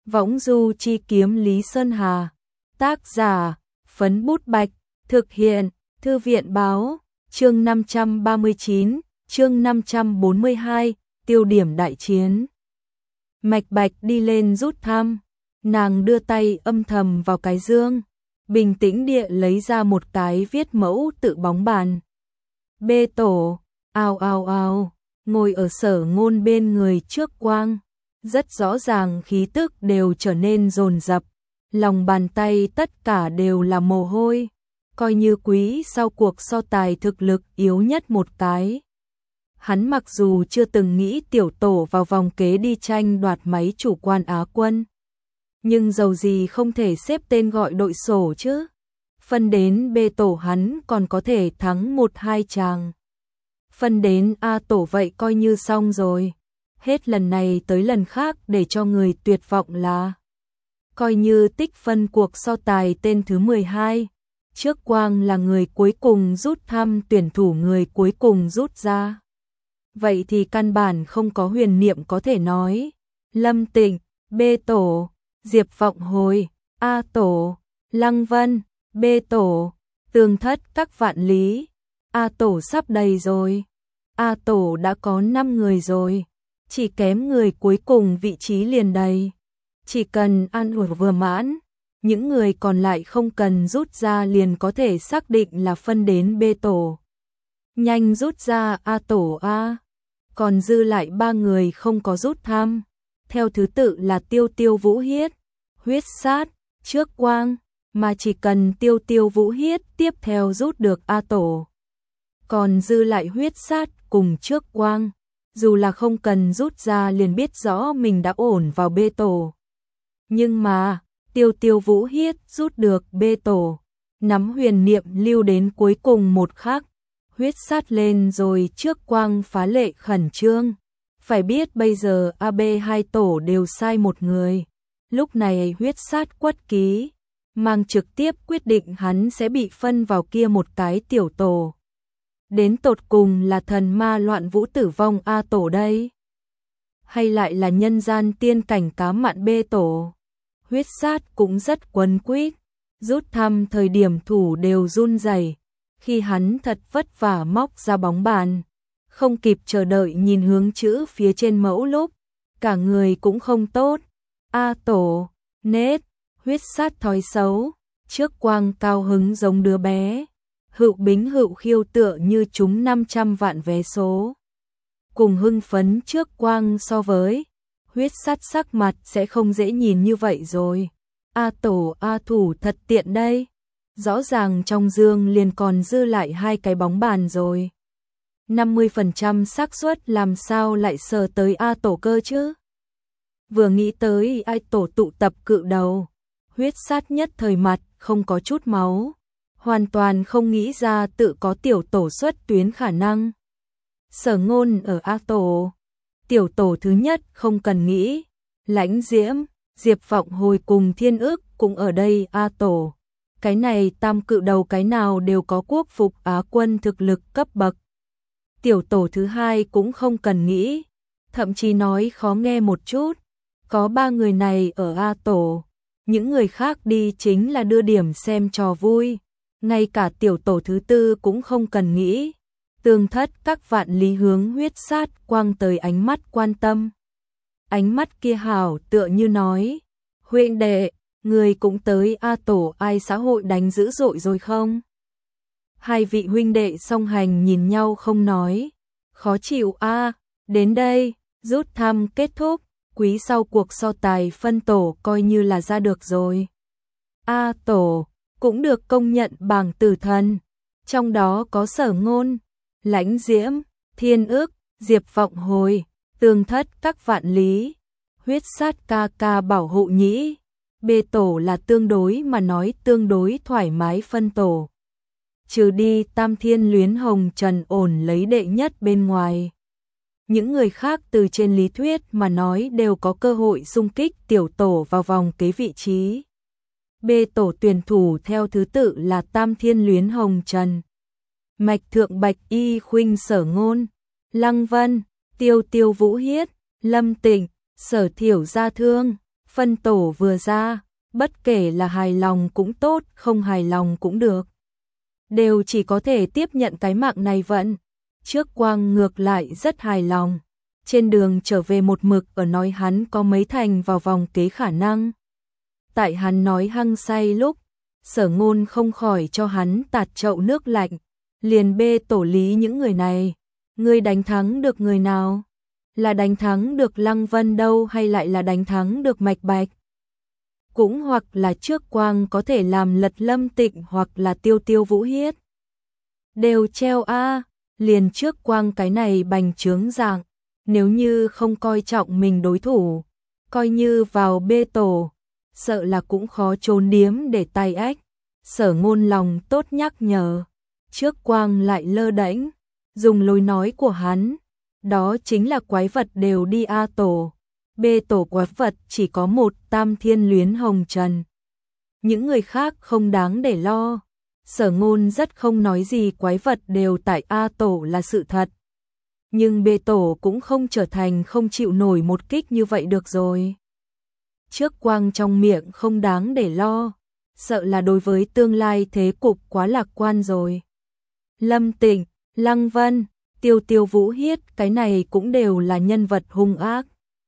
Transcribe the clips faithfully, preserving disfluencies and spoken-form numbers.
Võng du chi kiếm Lý Sơn Hà. Tác giả, Phấn Bút Bạch. Thực hiện, Thư viện báo. Chương năm trăm ba mươi chín, chương năm trăm bốn mươi hai, tiêu điểm đại chiến. Mạch Bạch đi lên rút thăm. Nàng đưa tay âm thầm vào cái dương, bình tĩnh địa lấy ra một cái viết mẫu tự bóng bàn. Bê tổ, ao ao ao, ngồi ở Sở Ngôn bên người Trước Quang. Rất rõ ràng khí tức đều trở nên dồn dập, lòng bàn tay tất cả đều là mồ hôi, coi như quý sau cuộc so tài thực lực yếu nhất một cái. Hắn mặc dù chưa từng nghĩ tiểu tổ vào vòng kế đi tranh đoạt máy chủ quan Á quân, nhưng dầu gì không thể xếp tên gọi đội sổ chứ. Phân đến B tổ hắn còn có thể thắng một hai chàng. Phân đến A tổ vậy coi như xong rồi. Hết lần này tới lần khác để cho người tuyệt vọng là coi như tích phân cuộc so tài tên thứ mười hai, Trước Quang là người cuối cùng rút thăm tuyển thủ người cuối cùng rút ra. Vậy thì căn bản không có huyền niệm có thể nói. Lâm Tịnh, B tổ, Diệp Vọng Hồi, A tổ, Lăng Vân, B tổ, Tường Thất các vạn lý. A tổ sắp đầy rồi. A tổ đã có năm người rồi. Chỉ kém người cuối cùng vị trí liền đầy. Chỉ cần ăn ủi vừa mãn, những người còn lại không cần rút ra liền có thể xác định là phân đến B tổ. Nhanh rút ra A tổ A. Còn dư lại ba người không có rút thăm. Theo thứ tự là Tiêu Tiêu Vũ Hiết, Huyết Sát, Trước Quang, mà chỉ cần Tiêu Tiêu Vũ Hiết tiếp theo rút được A tổ. Còn dư lại Huyết Sát cùng Trước Quang. Dù là không cần rút ra liền biết rõ mình đã ổn vào B tổ. Nhưng mà, Tiêu Tiêu Vũ Hiết rút được B tổ, nắm huyền niệm lưu đến cuối cùng một khắc, Huyết Sát lên rồi Trước Quang phá lệ khẩn trương. Phải biết bây giờ A B hai tổ đều sai một người. Lúc này Huyết Sát quất ký, mang trực tiếp quyết định hắn sẽ bị phân vào kia một cái tiểu tổ. Đến tột cùng là thần ma loạn vũ tử vong A tổ đây? Hay lại là nhân gian tiên cảnh cá mặn B tổ? Huyết Sát cũng rất quấn quýt, rút thăm thời điểm thủ đều run rẩy. Khi hắn thật vất vả móc ra bóng bàn, không kịp chờ đợi nhìn hướng chữ phía trên mẫu lúc, cả người cũng không tốt. A tổ, nết, Huyết Sát thói xấu, Trước Quang cao hứng giống đứa bé. Hựu Bính Hựu Khiêu tựa như trúng năm trăm vạn vé số. Cùng hưng phấn Trước Quang so với Huyết Sát sắc mặt sẽ không dễ nhìn như vậy rồi. A tổ A thủ thật tiện đây. Rõ ràng trong dương liền còn dư lại hai cái bóng bàn rồi. năm mươi phần trăm xác suất làm sao lại sờ tới A tổ cơ chứ? Vừa nghĩ tới ai tổ tụ tập cự đầu, Huyết Sát nhất thời mặt không có chút máu. Hoàn toàn không nghĩ ra tự có tiểu tổ xuất tuyến khả năng. Sở Ngôn ở A tổ. Tiểu tổ thứ nhất không cần nghĩ. Lãnh Diễm, Diệp Vọng Hồi cùng Thiên Ức cũng ở đây A tổ. Cái này tam cự đầu cái nào đều có quốc phục Á quân thực lực cấp bậc. Tiểu tổ thứ hai cũng không cần nghĩ. Thậm chí nói khó nghe một chút. Có ba người này ở A tổ. Những người khác đi chính là đưa điểm xem trò vui. Ngay cả tiểu tổ thứ tư cũng không cần nghĩ. Tường Thất các vạn lý hướng Huyết Sát quang tới ánh mắt quan tâm. Ánh mắt kia hảo tựa như nói, huynh đệ, người cũng tới A tổ ai xã hội đánh dữ dội rồi không? Hai vị huynh đệ song hành nhìn nhau không nói. Khó chịu a. Đến đây, rút thăm kết thúc, quý sau cuộc so tài phân tổ coi như là ra được rồi. A tổ cũng được công nhận bảng tử thần, trong đó có Sở Ngôn, Lãnh Diễm, Thiên Ức, Diệp Vọng Hồi, Tường Thất các vạn lý, Huyết Sát ca ca bảo hộ nhĩ. B tổ là tương đối mà nói tương đối thoải mái phân tổ. Trừ đi Tam Thiên Luyến Hồng Trần ổn lấy đệ nhất bên ngoài. Những người khác từ trên lý thuyết mà nói đều có cơ hội xung kích tiểu tổ vào vòng kế vị trí. B tổ tuyển thủ theo thứ tự là Tam Thiên Luyến Hồng Trần, Mạch Thượng Bạch Y Khuynh Sở Ngôn, Lăng Vân, Tiêu Tiêu Vũ Hiết, Lâm Tịnh, Sở Thiểu Gia Thương, phân tổ vừa ra, bất kể là hài lòng cũng tốt, không hài lòng cũng được. Đều chỉ có thể tiếp nhận cái mạng này vẫn. Trước Quang ngược lại rất hài lòng. Trên đường trở về một mực ở nói hắn có mấy thành vào vòng kế khả năng. Tại hắn nói hăng say lúc, Sở Ngôn không khỏi cho hắn tạt chậu nước lạnh. Liền bê tổ lý những người này. Ngươi đánh thắng được người nào? Là đánh thắng được Lăng Vân đâu hay lại là đánh thắng được Mạch Bạch? Cũng hoặc là trước Quang có thể làm lật Lâm Tịnh hoặc là tiêu tiêu Vũ Hiết. Đều treo a, liền trước Quang cái này bành trướng dạng, nếu như không coi trọng mình đối thủ, coi như vào bê tổ, sợ là cũng khó trốn điếm để tay ếch. Sở Ngôn lòng tốt nhắc nhở, trước Quang lại lơ đễnh, dùng lối nói của hắn, đó chính là quái vật đều đi A tổ. Bê tổ quái vật chỉ có một, Tam Thiên Luyến Hồng Trần. Những người khác không đáng để lo. Sở Ngôn rất không nói gì, quái vật đều tại A tổ là sự thật. Nhưng bê tổ cũng không trở thành không chịu nổi một kích như vậy được rồi. Trước Quang trong miệng không đáng để lo, sợ là đối với tương lai thế cục quá lạc quan rồi. Lâm Tịnh, Lăng Vân, Tiêu Tiêu Vũ Hiết, cái này cũng đều là nhân vật hung ác.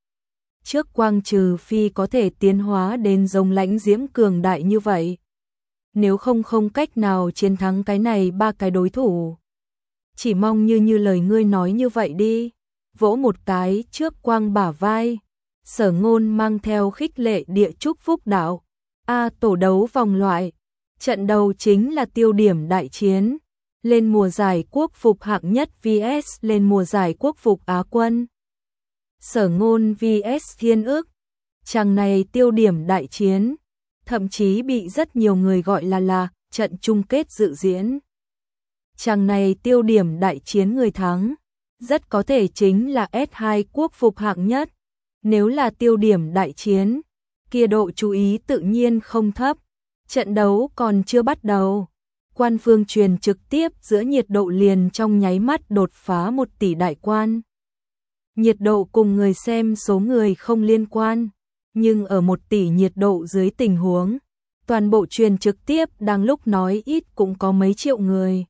Trước Quang trừ phi có thể tiến hóa đến giống lãnh diễm cường đại như vậy. Nếu không không cách nào chiến thắng cái này ba cái đối thủ. Chỉ mong như như lời ngươi nói như vậy đi. Vỗ một cái trước Quang bả vai. Sở Ngôn mang theo khích lệ địa chúc phúc đạo. A tổ đấu vòng loại. Trận đầu chính là tiêu điểm đại chiến. Lên mùa giải quốc phục hạng nhất vs lên mùa giải quốc phục Á quân. Sở Ngôn vs Thiên Ức. Chàng này tiêu điểm đại chiến, thậm chí bị rất nhiều người gọi là là trận chung kết dự diễn. Chàng này tiêu điểm đại chiến người thắng, rất có thể chính là S hai quốc phục hạng nhất. Nếu là tiêu điểm đại chiến, kia độ chú ý tự nhiên không thấp. Trận đấu còn chưa bắt đầu, quan phương truyền trực tiếp giữa nhiệt độ liền trong nháy mắt đột phá một tỷ đại quan. Nhiệt độ cùng người xem số người không liên quan, nhưng ở một tỷ nhiệt độ dưới tình huống, toàn bộ truyền trực tiếp đang lúc nói ít cũng có mấy triệu người.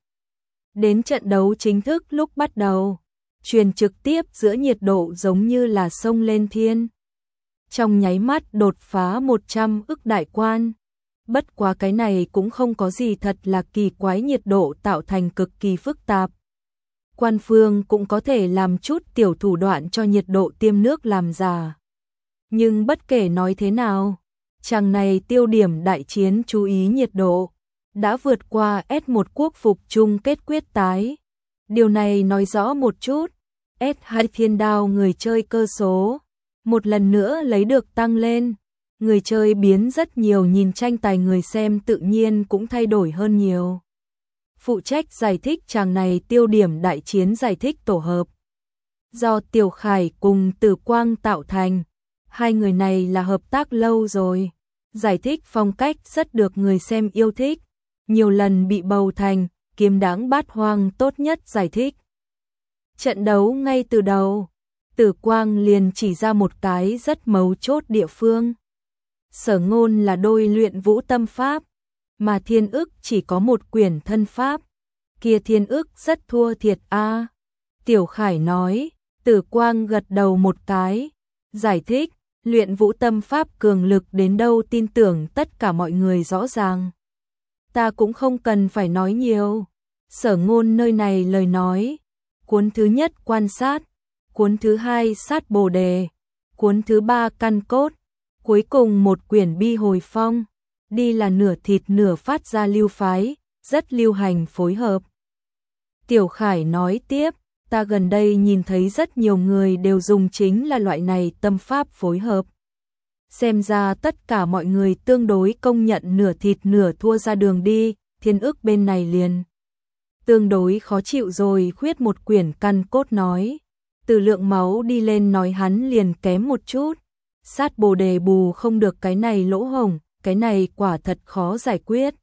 Đến trận đấu chính thức lúc bắt đầu, truyền trực tiếp giữa nhiệt độ giống như là sông lên thiên. Trong nháy mắt đột phá một trăm ức đại quan. Bất quá cái này cũng không có gì thật là kỳ quái, nhiệt độ tạo thành cực kỳ phức tạp. Quan phương cũng có thể làm chút tiểu thủ đoạn cho nhiệt độ tiêm nước làm giả. Nhưng bất kể nói thế nào, chàng này tiêu điểm đại chiến chú ý nhiệt độ, đã vượt qua S một quốc phục chung kết quyết tái. Điều này nói rõ một chút, S hai thiên đao người chơi cơ số, một lần nữa lấy được tăng lên. Người chơi biến rất nhiều, nhìn tranh tài người xem tự nhiên cũng thay đổi hơn nhiều. Phụ trách giải thích chàng này tiêu điểm đại chiến giải thích tổ hợp. Do Tiểu Khải cùng Tử Quang tạo thành, hai người này là hợp tác lâu rồi. Giải thích phong cách rất được người xem yêu thích, nhiều lần bị bầu thành kiếm đáng bát hoang tốt nhất giải thích. Trận đấu ngay từ đầu, Tử Quang liền chỉ ra một cái rất mấu chốt địa phương. Sở Ngôn là đôi luyện vũ tâm pháp, mà Thiên Ức chỉ có một quyển thân pháp. Kia Thiên Ức rất thua thiệt a. À. Tiểu Khải nói, Tử Quang gật đầu một cái, giải thích, luyện vũ tâm pháp cường lực đến đâu tin tưởng tất cả mọi người rõ ràng. Ta cũng không cần phải nói nhiều. Sở Ngôn nơi này lời nói, cuốn thứ nhất quan sát, cuốn thứ hai sát bồ đề, cuốn thứ ba căn cốt, cuối cùng một quyển bi hồi phong, đi là nửa thịt nửa phát ra lưu phái, rất lưu hành phối hợp. Tiểu Khải nói tiếp, ta gần đây nhìn thấy rất nhiều người đều dùng chính là loại này tâm pháp phối hợp. Xem ra tất cả mọi người tương đối công nhận nửa thịt nửa thua ra đường đi, Thiên Ức bên này liền tương đối khó chịu rồi, khuyết một quyển căn cốt nói. Từ lượng máu đi lên nói hắn liền kém một chút. Sát bồ đề bù không được cái này lỗ hổng, cái này quả thật khó giải quyết.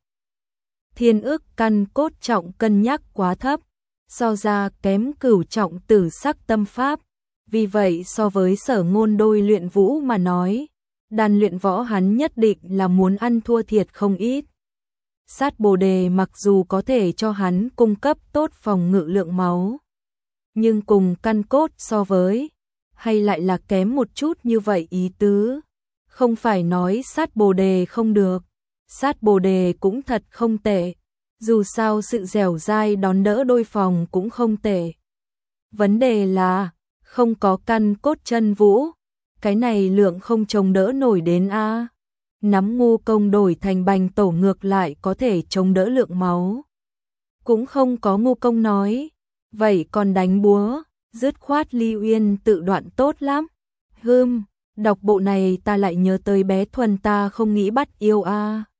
Thiên Ức căn cốt trọng cân nhắc quá thấp, so ra kém cửu trọng tử sắc tâm pháp. Vì vậy so với Sở Ngôn đôi luyện vũ mà nói, đàn luyện võ hắn nhất định là muốn ăn thua thiệt không ít. Sát bồ đề mặc dù có thể cho hắn cung cấp tốt phòng ngự lượng máu, nhưng cùng căn cốt so với, hay lại là kém một chút như vậy ý tứ. Không phải nói sát bồ đề không được, sát bồ đề cũng thật không tệ, dù sao sự dẻo dai đón đỡ đôi phòng cũng không tệ. Vấn đề là, không có căn cốt chân vũ, cái này lượng không chống đỡ nổi đến a. Nắm ngu công đổi thành bành tổ ngược lại có thể chống đỡ lượng máu. Cũng không có ngu công nói, vậy còn đánh búa, dứt khoát Ly Uyên tự đoạn tốt lắm. Hừm, đọc bộ này ta lại nhớ tới bé Thuần ta không nghĩ bắt yêu a.